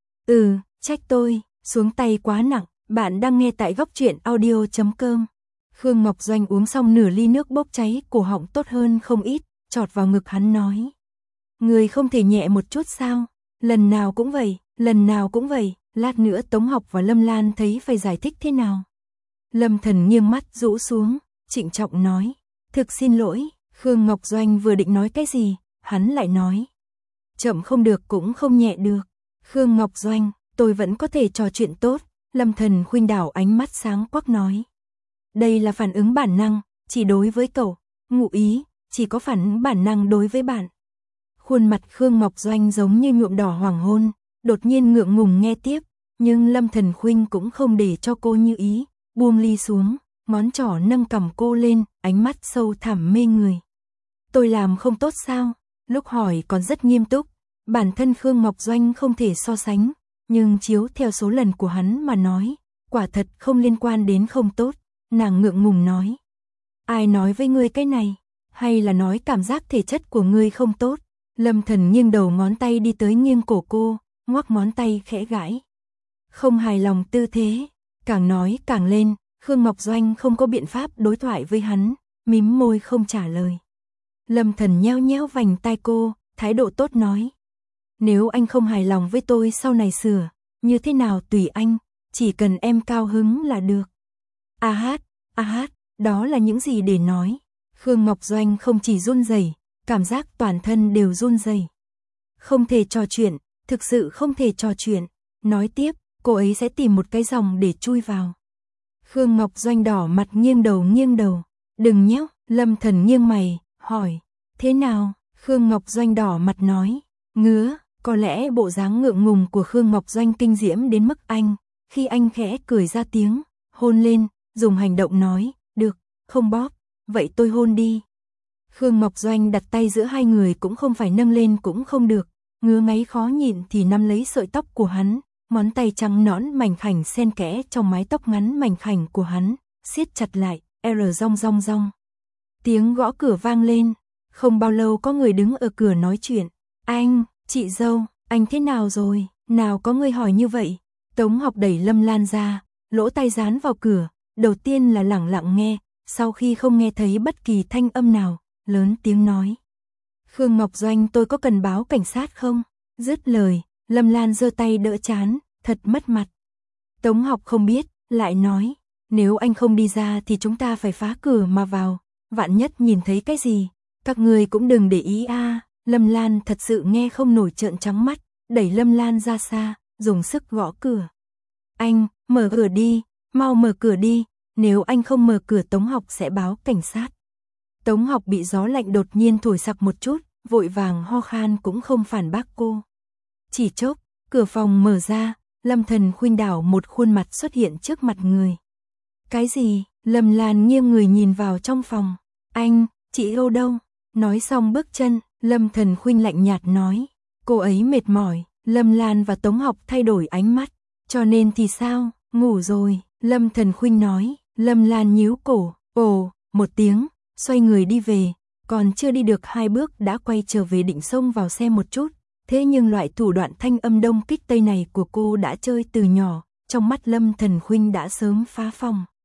Ừ, trách tôi, xuống tay quá nặng, bạn đang nghe tại góc truyện audio chấm com. Khương Ngọc Doanh uống xong nửa ly nước bốc cháy, cổ họng tốt hơn không ít, chọt vào ngực hắn nói. Người không thể nhẹ một chút sao? Lần nào cũng vậy, lần nào cũng vậy, lát nữa Tống Học và Lâm Lan thấy phải giải thích thế nào? Lâm Thần nghiêng mắt rũ xuống, trịnh trọng nói. Thực xin lỗi. Khương Ngọc Doanh vừa định nói cái gì, hắn lại nói. Chậm không được cũng không nhẹ được. Khương Ngọc Doanh, tôi vẫn có thể trò chuyện tốt. Lâm Thần Khuynh đảo ánh mắt sáng quắc nói. Đây là phản ứng bản năng, chỉ đối với cậu. Ngụ ý, chỉ có phản ứng bản năng đối với bạn. Khuôn mặt Khương Ngọc Doanh giống như nhuộm đỏ hoàng hôn, đột nhiên ngượng ngùng nghe tiếp. Nhưng Lâm Thần Khuynh cũng không để cho cô như ý, buông ly xuống, ngón trỏ nâng cằm cô lên, ánh mắt sâu thẳm mê người. Tôi làm không tốt sao? Lúc hỏi còn rất nghiêm túc, bản thân Khương Ngọc Doanh không thể so sánh, nhưng chiếu theo số lần của hắn mà nói, quả thật không liên quan đến không tốt, nàng ngượng ngùng nói. Ai nói với ngươi cái này? Hay là nói cảm giác thể chất của ngươi không tốt? Lâm Thần nghiêng đầu ngón tay đi tới nghiêng cổ cô, ngoắc ngón tay khẽ gãi. Không hài lòng tư thế, càng nói càng lên, Khương Ngọc Doanh không có biện pháp đối thoại với hắn, mím môi không trả lời. Lâm Thần nheo nheo vành tai cô, thái độ tốt nói. Nếu anh không hài lòng với tôi sau này sửa, như thế nào tùy anh, chỉ cần em cao hứng là được. A hát, a hát, đó là những gì để nói. Khương Ngọc Doanh không chỉ run rẩy, cảm giác toàn thân đều run rẩy. Không thể trò chuyện, thực sự không thể trò chuyện. Nói tiếp, cô ấy sẽ tìm một cái dòng để chui vào. Khương Ngọc Doanh đỏ mặt nghiêng đầu nghiêng đầu. Đừng nhóc, Lâm Thần nghiêng mày, hỏi. Thế nào? Khương Ngọc Doanh đỏ mặt nói. Ngứa, có lẽ bộ dáng ngượng ngùng của Khương Ngọc Doanh kinh diễm đến mức anh, khi anh khẽ cười ra tiếng, hôn lên, dùng hành động nói, được, không bóp, vậy tôi hôn đi. Khương Ngọc Doanh đặt tay giữa hai người cũng không phải nâng lên cũng không được, ngứa ngáy khó nhịn thì nắm lấy sợi tóc của hắn, ngón tay trắng nõn mảnh khảnh xen kẽ trong mái tóc ngắn mảnh khảnh của hắn, siết chặt lại, R rong rong rong. Tiếng gõ cửa vang lên, không bao lâu có người đứng ở cửa nói chuyện. Anh, chị dâu, anh thế nào rồi? Nào có người hỏi như vậy? Tống Học đẩy Lâm Lan ra, lỗ tai dán vào cửa, đầu tiên là lẳng lặng nghe, sau khi không nghe thấy bất kỳ thanh âm nào, lớn tiếng nói. Khương Ngọc Doanh, tôi có cần báo cảnh sát không? Dứt lời, Lâm Lan giơ tay đỡ trán, thật mất mặt. Tống Học không biết, lại nói, nếu anh không đi ra thì chúng ta phải phá cửa mà vào, vạn nhất nhìn thấy cái gì, các người cũng đừng để ý a. À. Lâm Lan thật sự nghe không nổi, trợn trắng mắt, đẩy Lâm Lan ra xa, dùng sức gõ cửa. Anh, mở cửa đi, mau mở cửa đi, nếu anh không mở cửa Tống Học sẽ báo cảnh sát. Tống Học bị gió lạnh đột nhiên thổi sặc một chút, vội vàng ho khan cũng không phản bác cô. Chỉ chốc, cửa phòng mở ra, Lâm Thần Khuynh đảo một khuôn mặt xuất hiện trước mặt người. Cái gì? Lâm Lan nghiêng người nhìn vào trong phòng. Anh, chị đâu đâu? Nói xong bước chân, Lâm Thần Khuynh lạnh nhạt nói. Cô ấy mệt mỏi. Lâm Lan và Tống Học thay đổi ánh mắt. Cho nên thì sao? Ngủ rồi. Lâm Thần Khuynh nói. Lâm Lan nhíu cổ. Ồ, một tiếng, xoay người đi về. Còn chưa đi được hai bước đã quay trở về định xông vào xe một chút. Thế nhưng loại thủ đoạn thanh âm đông kích tây này của cô đã chơi từ nhỏ. Trong mắt Lâm Thần Khuynh đã sớm phá phòng.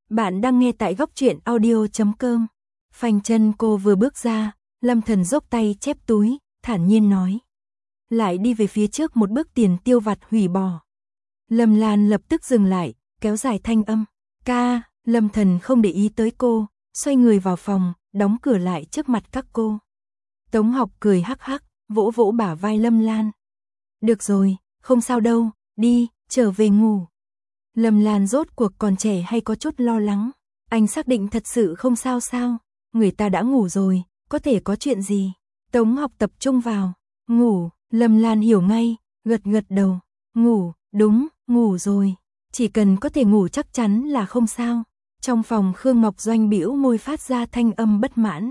Bạn đang nghe tại góc truyện audio chấm com. Phanh chân cô vừa bước ra, Lâm Thần dốc tay chép túi, thản nhiên nói. Lại đi về phía trước một bước, tiền tiêu vặt hủy bỏ. Lâm Lan lập tức dừng lại, kéo dài thanh âm. Ca, Lâm Thần không để ý tới cô, xoay người vào phòng, đóng cửa lại trước mặt các cô. Tống Học cười hắc hắc, vỗ vỗ bả vai Lâm Lan. Được rồi, không sao đâu, đi, trở về ngủ. Lâm Lan rốt cuộc còn trẻ hay có chút lo lắng. Anh xác định thật sự không sao sao? Người ta đã ngủ rồi, có thể có chuyện gì? Tống Học tập trung vào. Ngủ, Lâm Lan hiểu ngay, gật gật đầu. Ngủ, đúng, ngủ rồi. Chỉ cần có thể ngủ chắc chắn là không sao. Trong phòng Khương Ngọc Doanh bĩu môi phát ra thanh âm bất mãn.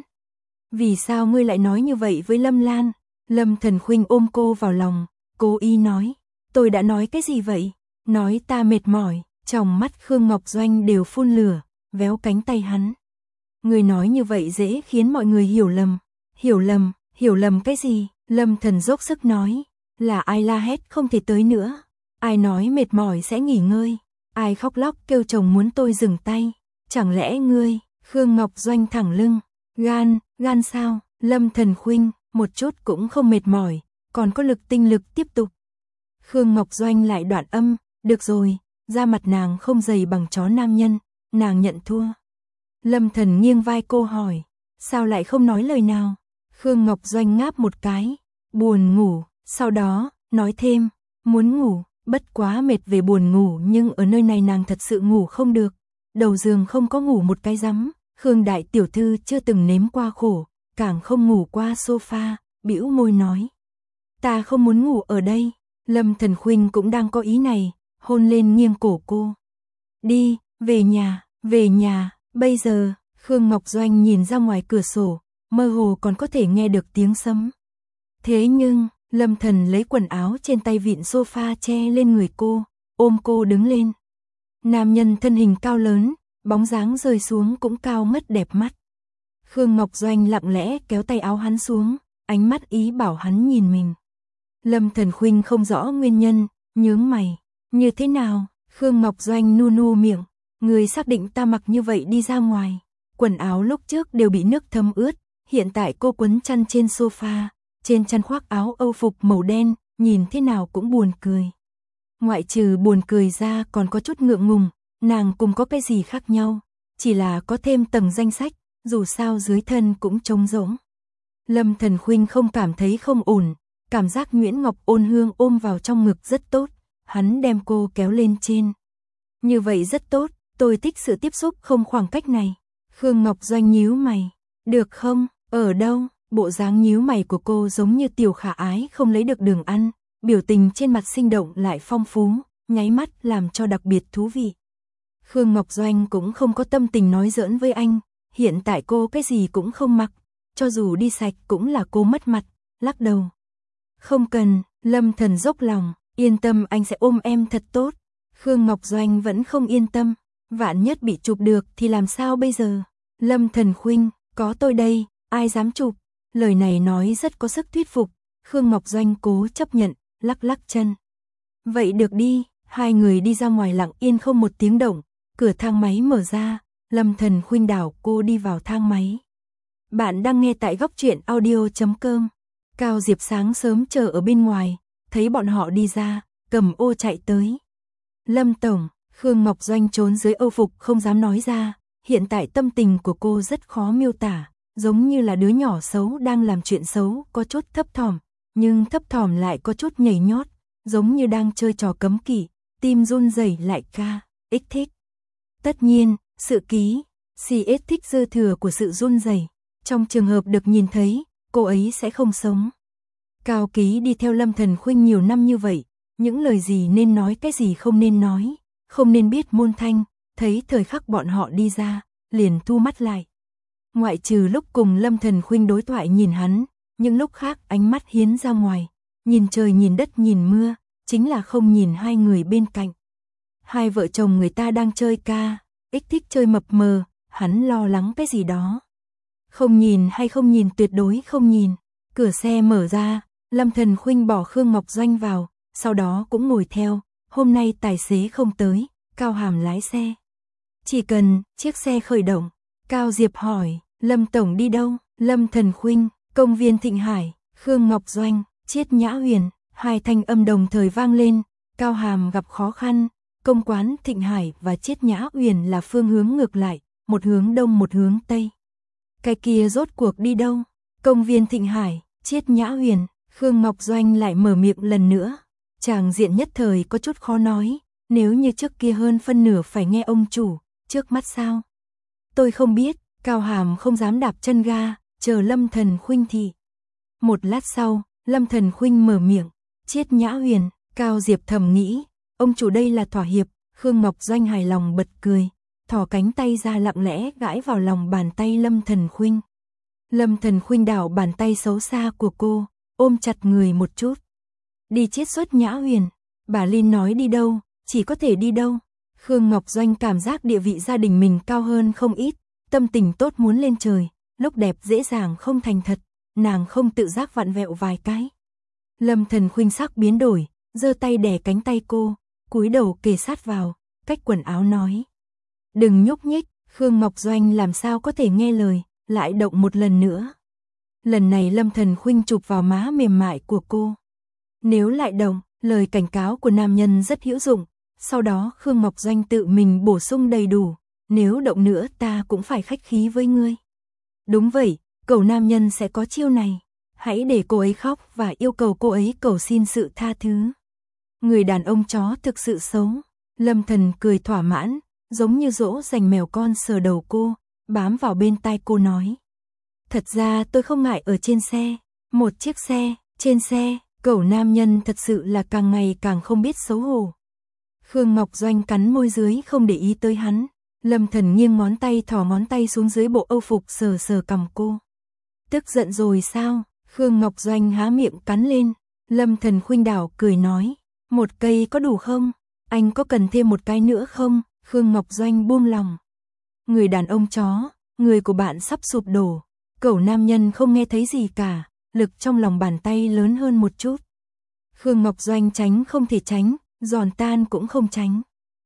Vì sao ngươi lại nói như vậy với Lâm Lan? Lâm Thần Khuynh ôm cô vào lòng, cố ý nói. Tôi đã nói cái gì vậy? Nói ta mệt mỏi. Trong mắt Khương Ngọc Doanh đều phun lửa, véo cánh tay hắn. Người nói như vậy dễ khiến mọi người hiểu lầm. Hiểu lầm, hiểu lầm cái gì? Lâm Thần dốc sức nói. Là ai la hét không thể tới nữa? Ai nói mệt mỏi sẽ nghỉ ngơi? Ai khóc lóc kêu chồng muốn tôi dừng tay? Chẳng lẽ ngươi? Khương Ngọc Doanh thẳng lưng. Gan, gan sao? Lâm Thần Khuynh, một chút cũng không mệt mỏi, còn có lực tinh lực tiếp tục. Khương Ngọc Doanh lại đoạn âm. Được rồi, da mặt nàng không dày bằng chó nam nhân, nàng nhận thua. Lâm Thần nghiêng vai cô hỏi, sao lại không nói lời nào? Khương Ngọc Doanh ngáp một cái, buồn ngủ, sau đó, nói thêm, muốn ngủ, bất quá mệt về buồn ngủ nhưng ở nơi này nàng thật sự ngủ không được. Đầu giường không có ngủ một cái rắm, Khương đại tiểu thư chưa từng nếm qua khổ, càng không ngủ qua sofa, bĩu môi nói. Ta không muốn ngủ ở đây. Lâm Thần Khuynh cũng đang có ý này, hôn lên nghiêng cổ cô. Đi, về nhà, về nhà, bây giờ. Khương Ngọc Doanh nhìn ra ngoài cửa sổ, mơ hồ còn có thể nghe được tiếng sấm. Thế nhưng, Lâm Thần lấy quần áo trên tay vịn sofa che lên người cô, ôm cô đứng lên. Nam nhân thân hình cao lớn, bóng dáng rơi xuống cũng cao ngất đẹp mắt. Khương Ngọc Doanh lặng lẽ kéo tay áo hắn xuống, ánh mắt ý bảo hắn nhìn mình. Lâm Thần Khuynh không rõ nguyên nhân, nhướng mày. Như thế nào? Khương Ngọc Doanh nu nu miệng. Người xác định ta mặc như vậy đi ra ngoài. Quần áo lúc trước đều bị nước thấm ướt, hiện tại cô quấn chăn trên sofa, trên chăn khoác áo âu phục màu đen, nhìn thế nào cũng buồn cười. Ngoại trừ buồn cười ra còn có chút ngượng ngùng, nàng cùng có cái gì khác nhau, chỉ là có thêm tầng danh sách, dù sao dưới thân cũng trống rỗng. Lâm Thần Khuynh không cảm thấy không ổn, cảm giác Nguyễn Ngọc Ôn Hương ôm vào trong ngực rất tốt, hắn đem cô kéo lên trên. Như vậy rất tốt, tôi thích sự tiếp xúc không khoảng cách này. Khương Ngọc Doanh nhíu mày, được không, ở đâu? Bộ dáng nhíu mày của cô giống như tiểu khả ái không lấy được đường ăn, biểu tình trên mặt sinh động lại phong phú, nháy mắt làm cho đặc biệt thú vị. Khương Ngọc Doanh cũng không có tâm tình nói giỡn với anh, hiện tại cô cái gì cũng không mặc, cho dù đi sạch cũng là cô mất mặt, lắc đầu. Không cần, Lâm Thần dốc lòng, yên tâm anh sẽ ôm em thật tốt. Khương Ngọc Doanh vẫn không yên tâm, vạn nhất bị chụp được thì làm sao bây giờ? Lâm Thần Khuynh, có tôi đây, ai dám chụp? Lời này nói rất có sức thuyết phục, Khương Ngọc Doanh cố chấp nhận, lắc lắc chân. Vậy được đi, hai người đi ra ngoài lặng yên không một tiếng động, cửa thang máy mở ra, Lâm Thần Khuynh đảo cô đi vào thang máy. Bạn đang nghe tại góc truyện audio chấm com. Cao Diệp sáng sớm chờ ở bên ngoài, thấy bọn họ đi ra, cầm ô chạy tới. Lâm tổng, Khương Ngọc Doanh trốn dưới âu phục không dám nói ra, hiện tại tâm tình của cô rất khó miêu tả, giống như là đứa nhỏ xấu đang làm chuyện xấu, có chút thấp thỏm, nhưng thấp thỏm lại có chút nhảy nhót, giống như đang chơi trò cấm kỵ, tim run rẩy lại ca, ích thích. Tất nhiên, sự ký, xì ích thích dư thừa của sự run rẩy, trong trường hợp được nhìn thấy, cô ấy sẽ không sống. Cao Ký đi theo Lâm Thần Khuynh nhiều năm như vậy, những lời gì nên nói cái gì không nên nói, không nên biết môn thanh, thấy thời khắc bọn họ đi ra, liền thu mắt lại. Ngoại trừ lúc cùng Lâm Thần Khuynh đối thoại nhìn hắn, những lúc khác ánh mắt hiến ra ngoài, nhìn trời nhìn đất nhìn mưa, chính là không nhìn hai người bên cạnh. Hai vợ chồng người ta đang chơi ca, ích thích chơi mập mờ, hắn lo lắng cái gì đó. Không nhìn hay không nhìn, tuyệt đối không nhìn. Cửa xe mở ra, Lâm Thần Khuynh bỏ Khương Ngọc Doanh vào, sau đó cũng ngồi theo, hôm nay tài xế không tới, Cao Hàm lái xe. Chỉ cần chiếc xe khởi động. Cao Diệp hỏi, Lâm Tổng đi đâu? Lâm Thần Khuynh, công viên Thịnh Hải, Khương Ngọc Doanh, Triết Nhã Huyền, hai thanh âm đồng thời vang lên. Cao Hàm gặp khó khăn, công quán Thịnh Hải và Triết Nhã Huyền là phương hướng ngược lại, một hướng đông một hướng tây. Cái kia rốt cuộc đi đâu? Công viên Thịnh Hải, Triết Nhã Huyền, Khương Ngọc Doanh lại mở miệng lần nữa. Tràng diện nhất thời có chút khó nói, nếu như trước kia hơn phân nửa phải nghe ông chủ, trước mắt sao? Tôi không biết, Cao Hàm không dám đạp chân ga, chờ Lâm Thần Khuynh thị. Một lát sau, Lâm Thần Khuynh mở miệng, Triết Nhã Huyền, Cao Diệp thầm nghĩ, ông chủ đây là thỏa hiệp. Khương Ngọc Doanh hài lòng bật cười, thò cánh tay ra lặng lẽ gãi vào lòng bàn tay Lâm Thần Khuynh. Lâm Thần Khuynh đảo bàn tay xấu xa của cô, ôm chặt người một chút. Đi Triết xuất Nhã Huyền, bà Linh nói đi đâu, chỉ có thể đi đâu. Khương Ngọc Doanh cảm giác địa vị gia đình mình cao hơn không ít, tâm tình tốt muốn lên trời, lúc đẹp dễ dàng không thành thật, nàng không tự giác vặn vẹo vài cái. Lâm Thần Khuynh sắc biến đổi, giơ tay đè cánh tay cô, cúi đầu kề sát vào, cách quần áo nói. Đừng nhúc nhích, Khương Ngọc Doanh làm sao có thể nghe lời, lại động một lần nữa. Lần này Lâm Thần Khuynh chụp vào má mềm mại của cô. Nếu lại động, lời cảnh cáo của nam nhân rất hữu dụng, sau đó Khương Ngọc Doanh tự mình bổ sung đầy đủ, nếu động nữa ta cũng phải khách khí với ngươi. Đúng vậy, cầu nam nhân sẽ có chiêu này, hãy để cô ấy khóc và yêu cầu cô ấy cầu xin sự tha thứ. Người đàn ông chó thực sự xấu. Lâm Thần cười thỏa mãn, giống như dỗ dành mèo con sờ đầu cô, bám vào bên tai cô nói. Thật ra tôi không ngại ở trên xe, một chiếc xe, trên xe, cẩu nam nhân thật sự là càng ngày càng không biết xấu hổ. Khương Ngọc Doanh cắn môi dưới không để ý tới hắn, Lâm Thần nghiêng ngón tay thò ngón tay xuống dưới bộ âu phục sờ sờ cằm cô. Tức giận rồi sao? Khương Ngọc Doanh há miệng cắn lên, Lâm Thần khuynh đảo cười nói. Một cây có đủ không? Anh có cần thêm một cái nữa không? Khương Ngọc Doanh buông lòng. Người đàn ông chó, người của bạn sắp sụp đổ. Cẩu nam nhân không nghe thấy gì cả, lực trong lòng bàn tay lớn hơn một chút. Khương Ngọc Doanh tránh không thể tránh, giòn tan cũng không tránh.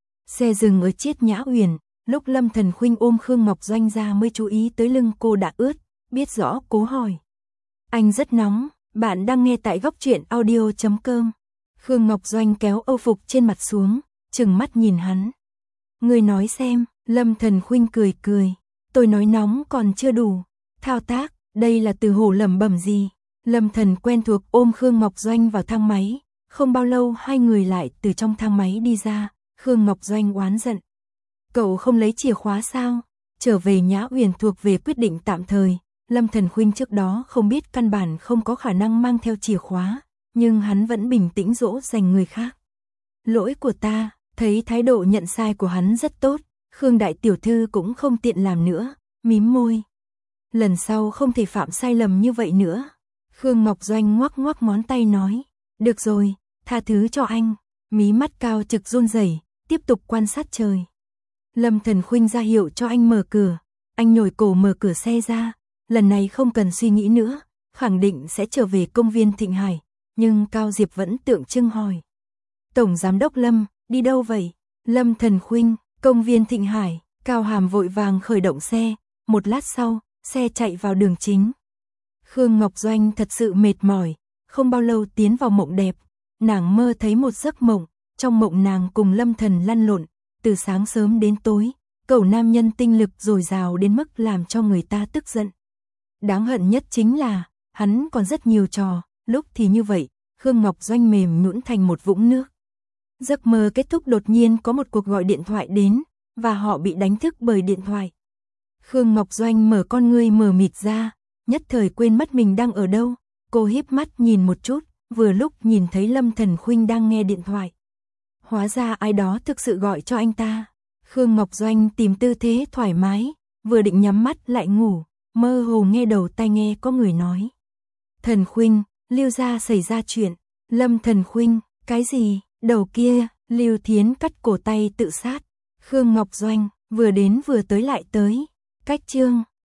Xe dừng ở Triết Nhã Huyền, lúc Lâm Thần Khuynh ôm Khương Ngọc Doanh ra mới chú ý tới lưng cô đã ướt, biết rõ cố hỏi. Anh rất nóng, bạn đang nghe tại góc truyện audio chấm com. Khương Ngọc Doanh kéo âu phục trên mặt xuống, trừng mắt nhìn hắn. Người nói xem, Lâm Thần Khuynh cười cười. Tôi nói nóng còn chưa đủ. Thao tác, đây là từ hổ lẩm bẩm gì? Lâm Thần quen thuộc ôm Khương Ngọc Doanh vào thang máy. Không bao lâu hai người lại từ trong thang máy đi ra. Khương Ngọc Doanh oán giận. Cậu không lấy chìa khóa sao? Trở về Nhã Huyền thuộc về quyết định tạm thời. Lâm Thần Khuynh trước đó không biết căn bản không có khả năng mang theo chìa khóa. Nhưng hắn vẫn bình tĩnh dỗ dành người khác. Lỗi của ta, thấy thái độ nhận sai của hắn rất tốt. Khương đại tiểu thư cũng không tiện làm nữa, mím môi. Lần sau không thể phạm sai lầm như vậy nữa. Khương Ngọc Doanh ngoắc ngoắc ngón tay nói. Được rồi, tha thứ cho anh. Mí mắt cao trực run rẩy, tiếp tục quan sát trời. Lâm Thần Khuynh ra hiệu cho anh mở cửa. Anh nhồi cổ mở cửa xe ra. Lần này không cần suy nghĩ nữa, khẳng định sẽ trở về công viên Thịnh Hải. Nhưng Cao Diệp vẫn tượng trưng hỏi. Tổng Giám đốc Lâm, đi đâu vậy? Lâm Thần Khuynh, công viên Thịnh Hải. Cao Hàm vội vàng khởi động xe. Một lát sau, xe chạy vào đường chính. Khương Ngọc Doanh thật sự mệt mỏi. Không bao lâu tiến vào mộng đẹp. Nàng mơ thấy một giấc mộng. Trong mộng nàng cùng Lâm Thần lăn lộn. Từ sáng sớm đến tối. Cẩu nam nhân tinh lực dồi dào đến mức làm cho người ta tức giận. Đáng hận nhất chính là, hắn còn rất nhiều trò. Lúc thì như vậy, Khương Ngọc Doanh mềm nhũn thành một vũng nước. Giấc mơ kết thúc đột nhiên có một cuộc gọi điện thoại đến, và họ bị đánh thức bởi điện thoại. Khương Ngọc Doanh mở con ngươi mờ mịt ra, nhất thời quên mất mình đang ở đâu. Cô híp mắt nhìn một chút, vừa lúc nhìn thấy Lâm Thần Khuynh đang nghe điện thoại. Hóa ra ai đó thực sự gọi cho anh ta. Khương Ngọc Doanh tìm tư thế thoải mái, vừa định nhắm mắt lại ngủ, mơ hồ nghe đầu tai nghe có người nói. Thần Khuynh, Lưu gia xảy ra chuyện. Lâm Thần Khuynh, cái gì? Đầu kia, Lưu Thiến cắt cổ tay tự sát. Khương Ngọc Doanh, vừa đến vừa tới lại tới. Cách chương